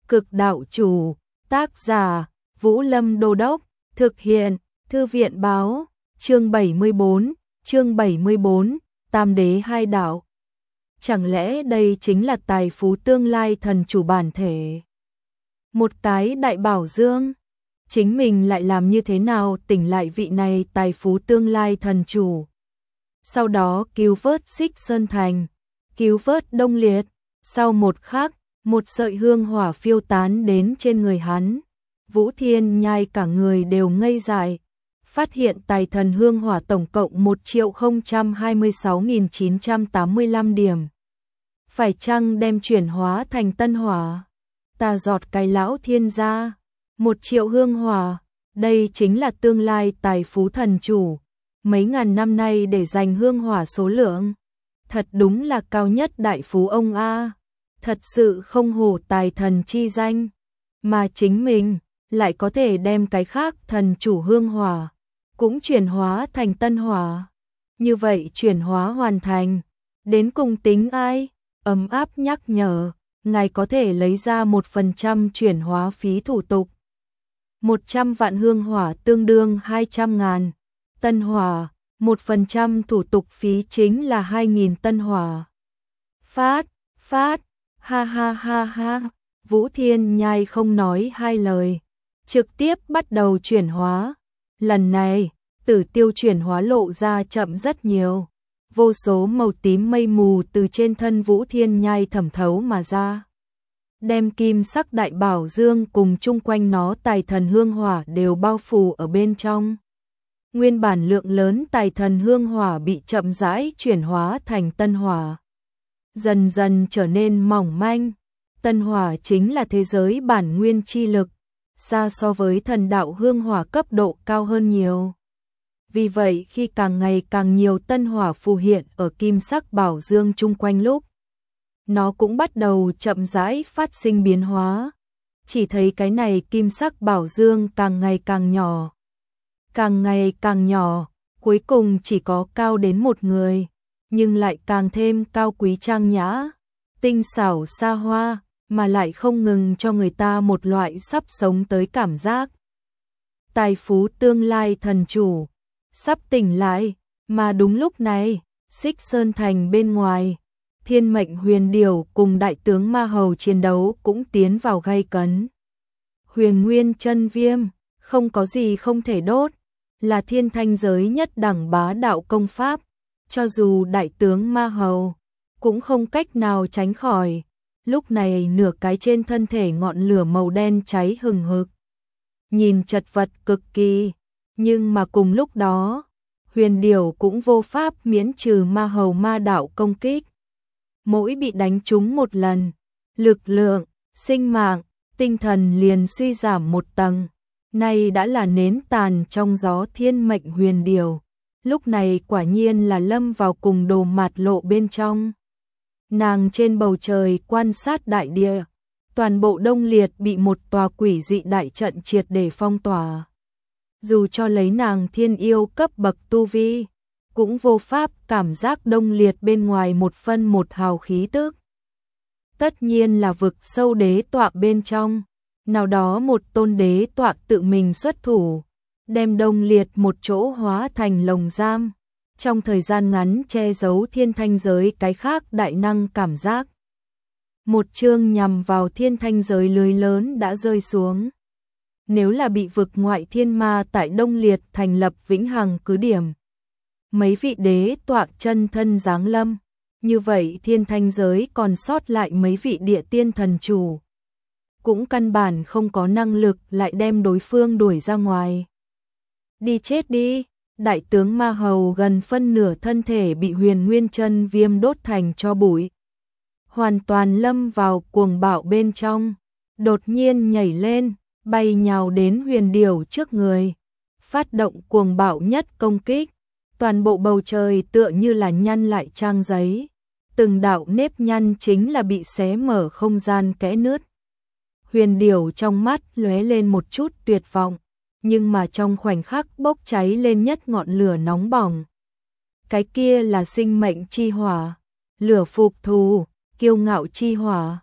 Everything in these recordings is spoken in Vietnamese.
Cực đạo chủ, tác giả, Vũ Lâm Đô Đốc, thực hiện, Thư viện báo, chương 74, Tam đế hai đạo. Chẳng lẽ đây chính là tài phú tương lai thần chủ bản thể? Một cái đại bảo dương, chính mình lại làm như thế nào tỉnh lại vị này tài phú tương lai thần chủ? Sau đó cứu vớt Xích Sơn Thành, cứu vớt Đông Liệt, sau một khắc, một sợi hương hỏa phiêu tán đến trên người hắn. Vũ Thiên Nhai cả người đều ngây dại, phát hiện tài thần hương hỏa tổng cộng 1.026.985 điểm. Phải chăng đem chuyển hóa thành tân hỏa? Ta giọt cái lão thiên gia, 1 triệu hương hỏa, đây chính là tương lai tài phú thần chủ. Mấy ngàn năm nay để dành hương hỏa số lượng, thật đúng là cao nhất đại phú ông a. Thật sự không hổ tài thần chi danh, mà chính mình lại có thể đem cái khác thần chủ hương hỏa cũng chuyển hóa thành tân hỏa. Như vậy chuyển hóa hoàn thành, đến cùng tính ai? Ấm áp nhắc nhở, ngài có thể lấy ra 1% chuyển hóa phí thủ tục. 100 vạn hương hỏa tương đương 200.000 tân hỏa, 1% thủ tục phí chính là 2.000 tân hỏa. Phát, ha ha ha ha, Vũ Thiên Nhai không nói hai lời, trực tiếp bắt đầu chuyển hóa. Lần này, tử tiêu chuyển hóa lộ ra chậm rất nhiều. Vô số màu tím mây mù từ trên thân Vũ Thiên Nhai thẩm thấu mà ra, đem kim sắc đại bảo dương cùng chung quanh nó tài thần hương hỏa đều bao phủ ở bên trong. Nguyên bản lượng lớn tài thần hương hỏa bị chậm rãi chuyển hóa thành tân hỏa, dần dần trở nên mỏng manh. Tân hỏa chính là thế giới bản nguyên chi lực, xa so với thần đạo hương hỏa cấp độ cao hơn nhiều. Vì vậy khi càng ngày càng nhiều tân hỏa phù hiện ở kim sắc bảo dương chung quanh lúc, nó cũng bắt đầu chậm rãi phát sinh biến hóa. Chỉ thấy cái này kim sắc bảo dương càng ngày càng nhỏ, càng ngày càng nhỏ, cuối cùng chỉ có cao đến một người, nhưng lại càng thêm cao quý trang nhã, tinh xảo xa hoa, mà lại không ngừng cho người ta một loại sắp sống tới cảm giác. Tài phú tương lai thần chủ sắp tỉnh lại, mà đúng lúc này, Xích Sơn Thành bên ngoài, Thiên Mệnh Huyền Điểu cùng đại tướng Ma Hầu chiến đấu cũng tiến vào gay cấn. Huyền Nguyên Chân Viêm, không có gì không thể đốt, là thiên thanh giới nhất đẳng bá đạo công pháp, cho dù đại tướng Ma Hầu cũng không cách nào tránh khỏi. Lúc này nửa cái trên thân thể ngọn lửa màu đen cháy hừng hực, nhìn chật vật cực kỳ, nhưng mà cùng lúc đó, Huyền Điểu cũng vô pháp miễn trừ Ma Hầu ma đạo công kích. Mỗi bị đánh trúng một lần, lực lượng, sinh mạng, tinh thần liền suy giảm một tầng. Nay đã là nến tàn trong gió. Thiên Mệnh Huyền Điểu lúc này quả nhiên là lâm vào cùng đồ mạt lộ bên trong. Nàng trên bầu trời quan sát đại địa, toàn bộ Đông Liệt bị một tòa quỷ dị đại trận triệt để phong tỏa. Dù cho lấy nàng thiên yêu cấp bậc tu vi, cũng vô pháp cảm giác Đông Liệt bên ngoài một phân một hào khí tức. Tất nhiên là vực sâu đế tọa bên trong, nào đó một tôn đế tọa tự mình xuất thủ, đem Đông Liệt một chỗ hóa thành lồng giam, trong thời gian ngắn che giấu thiên thanh giới cái khác đại năng cảm giác. Một chương nhằm vào thiên thanh giới lưới lớn đã rơi xuống. Nếu là bị vực ngoại thiên ma tại Đông Liệt thành lập vĩnh hằng cứ điểm, mấy vị đế tọa chân thân giáng lâm, như vậy thiên thanh giới còn sót lại mấy vị địa tiên thần chủ, cũng căn bản không có năng lực lại đem đối phương đuổi ra ngoài. Đi chết đi! Đại tướng Ma Hầu gần phân nửa thân thể bị Huyền Nguyên Chân Viêm đốt thành tro bụi, hoàn toàn lâm vào cuồng bạo bên trong, đột nhiên nhảy lên, bay nhào đến Huyền Điểu trước người, phát động cuồng bạo nhất công kích. Toàn bộ bầu trời tựa như là nhăn lại trang giấy, từng đạo nếp nhăn chính là bị xé mở không gian kẽ nứt. Huyền Điểu trong mắt lóe lên một chút tuyệt vọng, nhưng mà trong khoảnh khắc bốc cháy lên nhất ngọn lửa nóng bỏng. Cái kia là sinh mệnh chi hỏa, lửa phục thù, kiêu ngạo chi hỏa.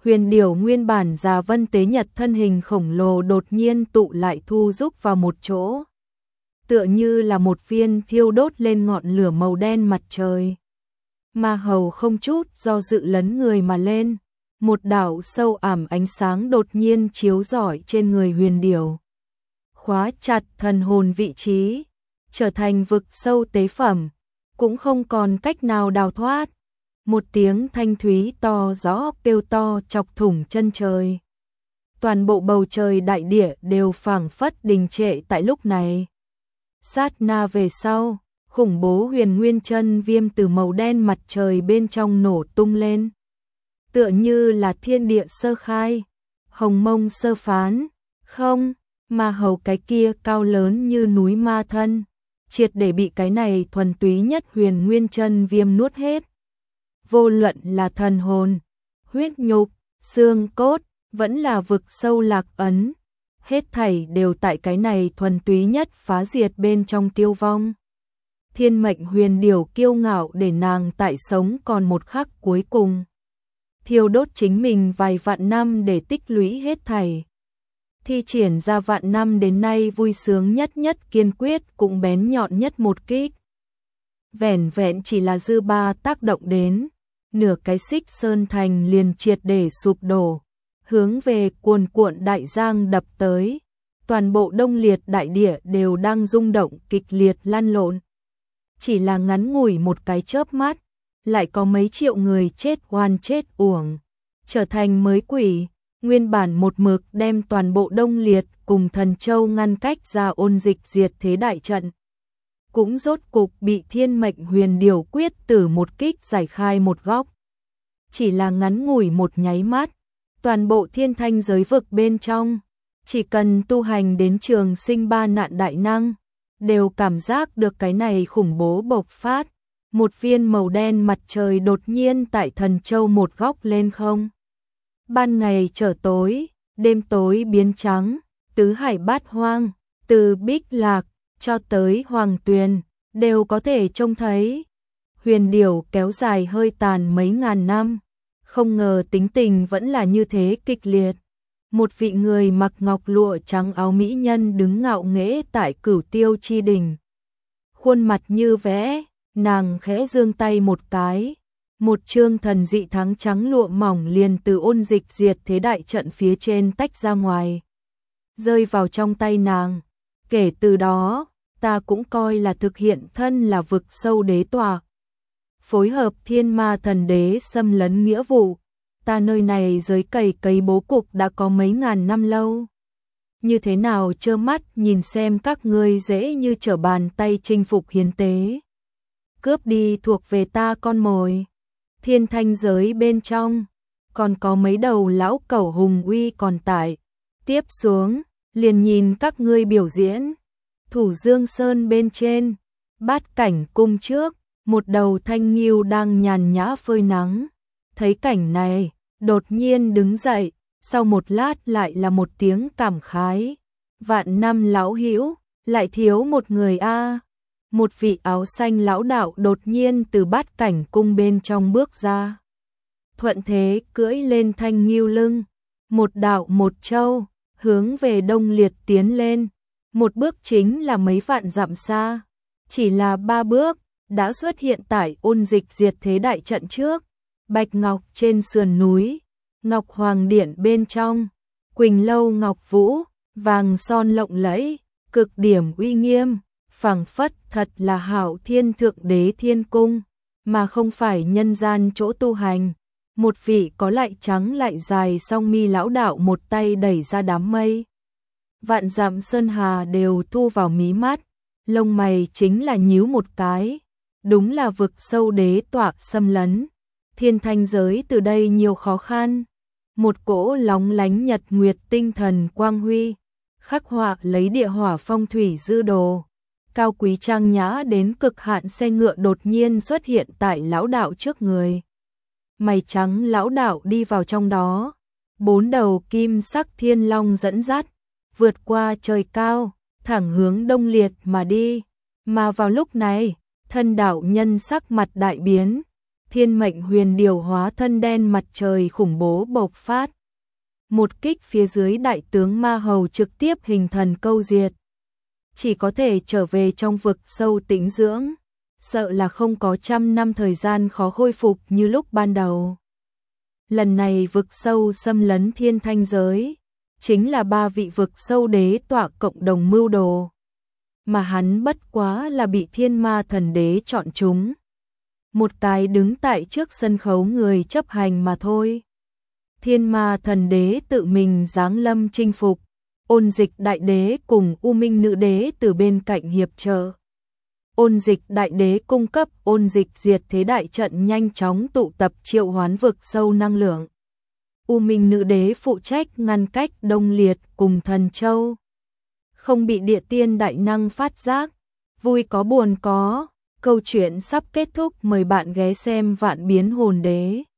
Huyền điểu nguyên bản già vân tế nhật thân hình khổng lồ đột nhiên tụ lại thu rúc vào một chỗ. Tựa như là một viên thiêu đốt lên ngọn lửa màu đen mặt trời. Ma hầu không chút do dự lấn người mà lên. Một đạo sâu ảm ánh sáng đột nhiên chiếu rọi trên người huyền điểu. Khóa chặt thần hồn vị trí, trở thành vực sâu tế phẩm, cũng không còn cách nào đào thoát. Một tiếng thanh thúy to rõ kêu to chọc thủng chân trời. Toàn bộ bầu trời đại địa đều phảng phất đình trệ tại lúc này. Sát na về sau, khủng bố huyền nguyên chân viêm từ màu đen mặt trời bên trong nổ tung lên. Tựa như là thiên địa sơ khai, hồng mông sơ phán, không, ma hầu cái kia cao lớn như núi ma thân, triệt để bị cái này thuần túy nhất huyền nguyên chân viêm nuốt hết. Vô luận là thần hồn, huyết nhục, xương cốt, vẫn là vực sâu lạc ấn, hết thảy đều tại cái này thuần túy nhất phá diệt bên trong tiêu vong. Thiên mệnh huyền điểu kiêu ngạo để nàng tại sống còn một khắc cuối cùng. Thiêu đốt chính mình vài vạn năm để tích lũy hết thảy. Thi triển ra vạn năm đến nay vui sướng nhất nhất kiên quyết cũng bén nhọn nhất một kích. Vẻn vẹn chỉ là dư ba tác động đến, nửa cái Xích Sơn Thành liền triệt để sụp đổ, hướng về cuồn cuộn đại giang đập tới. Toàn bộ Đông Liệt đại địa đều đang rung động kịch liệt lăn lộn. Chỉ là ngắn ngủi một cái chớp mắt, lại có mấy triệu người chết oan chết uổng, trở thành mới quỷ. Nguyên bản một mực đem toàn bộ Đông Liệt cùng Thần Châu ngăn cách ra ôn dịch diệt thế đại trận, cũng rốt cục bị thiên mệnh huyền điểu quyết tử một kích giải khai một góc. Chỉ là ngắn ngủi một nháy mắt, toàn bộ thiên thanh giới vực bên trong, chỉ cần tu hành đến trường sinh ba nạn đại năng, đều cảm giác được cái này khủng bố bộc phát. Một viên màu đen mặt trời đột nhiên tại Thần Châu một góc lên không. Ban ngày trở tối, đêm tối biến trắng, tứ hải bát hoang, từ Bích Lạc cho tới Hoàng Tuyền, đều có thể trông thấy. Huyền điểu kéo dài hơi tàn mấy ngàn năm, không ngờ tính tình vẫn là như thế kịch liệt. Một vị người mặc ngọc lụa trắng áo mỹ nhân đứng ngạo nghễ tại Cửu Tiêu chi đỉnh. Khuôn mặt như vẽ, nàng khẽ giương tay một cái. Một chương thần dị thắng trắng lụa mỏng liền từ ôn dịch diệt thế đại trận phía trên tách ra ngoài, rơi vào trong tay nàng. Kể từ đó, ta cũng coi là thực hiện thân là vực sâu đế tòa. Phối hợp thiên ma thần đế xâm lấn nghĩa vụ, ta nơi này giới cày bố cục đã có mấy ngàn năm lâu. Như thế nào trơ mắt nhìn xem các ngươi dễ như trở bàn tay chinh phục hiến tế, cướp đi thuộc về ta con mồi. Thiên thanh giới bên trong, còn có mấy đầu lão cẩu hùng uy còn tại. Tiếp xuống, liền nhìn các ngươi biểu diễn. Thủ Dương Sơn bên trên, Bát Cảnh cung trước, một đầu thanh nghiêu đang nhàn nhã phơi nắng. Thấy cảnh này, đột nhiên đứng dậy, sau một lát lại là một tiếng cảm khái. Vạn năm lão hữu, lại thiếu một người a. Một vị áo xanh lão đạo đột nhiên từ Bát Cảnh cung bên trong bước ra. Thuận thế cưỡi lên thanh nghiêu lưng, một đạo một châu, hướng về Đông Liệt tiến lên. Một bước chính là mấy vạn dặm xa, chỉ là 3 bước, đã xuất hiện tại ôn dịch diệt thế đại trận trước. Bạch ngọc trên sườn núi, ngọc hoàng điện bên trong, quỳnh lâu ngọc vũ, vàng son lộng lẫy, cực điểm uy nghiêm, phảng phất thật là hạo thiên thượng đế thiên cung, mà không phải nhân gian chỗ tu hành. Một vị có lại trắng lại dài song mi lão đạo một tay đẩy ra đám mây. Vạn dặm sơn hà đều thu vào mí mắt, lông mày chính là nhíu một cái. Đúng là vực sâu đế tọa xâm lấn. Thiên thanh giới từ đây nhiều khó khăn. Một cỗ lóng lánh nhật nguyệt tinh thần quang huy, khắc họa lấy địa hỏa phong thủy dư đồ. Cao quý trang nhã đến cực hạn xe ngựa đột nhiên xuất hiện tại lão đạo trước người. Mày trắng lão đạo đi vào trong đó. 4 đầu kim sắc thiên long dẫn dắt, vượt qua trời cao, thẳng hướng Đông Liệt mà đi. Mà vào lúc này, thân đạo nhân sắc mặt đại biến, thiên mệnh huyền điều hóa thân đen mặt trời khủng bố bộc phát. Một kích phía dưới đại tướng Ma Hầu trực tiếp hình thần câu diệt. Chỉ có thể trở về trong vực sâu tĩnh dưỡng, sợ là không có 100 năm thời gian khó khôi phục như lúc ban đầu. Lần này vực sâu xâm lấn thiên thanh giới, chính là 3 vị vực sâu đế tọa cộng đồng mưu đồ. Mà hắn bất quá là bị thiên ma thần đế chọn chúng. Một cái đứng tại trước sân khấu người chấp hành mà thôi. Thiên ma thần đế tự mình giáng lâm chinh phục, Ôn Dịch đại đế cùng U Minh nữ đế từ bên cạnh hiệp trợ. Ôn Dịch đại đế cung cấp ôn dịch diệt thế đại trận nhanh chóng tụ tập triệu hoán vực sâu năng lượng. U Minh nữ đế phụ trách ngăn cách Đông Liệt cùng Thần Châu. Không bị địa tiên đại năng phát giác, vui có buồn có, câu chuyện sắp kết thúc, mời bạn ghé xem Vạn Biến Hồn Đế.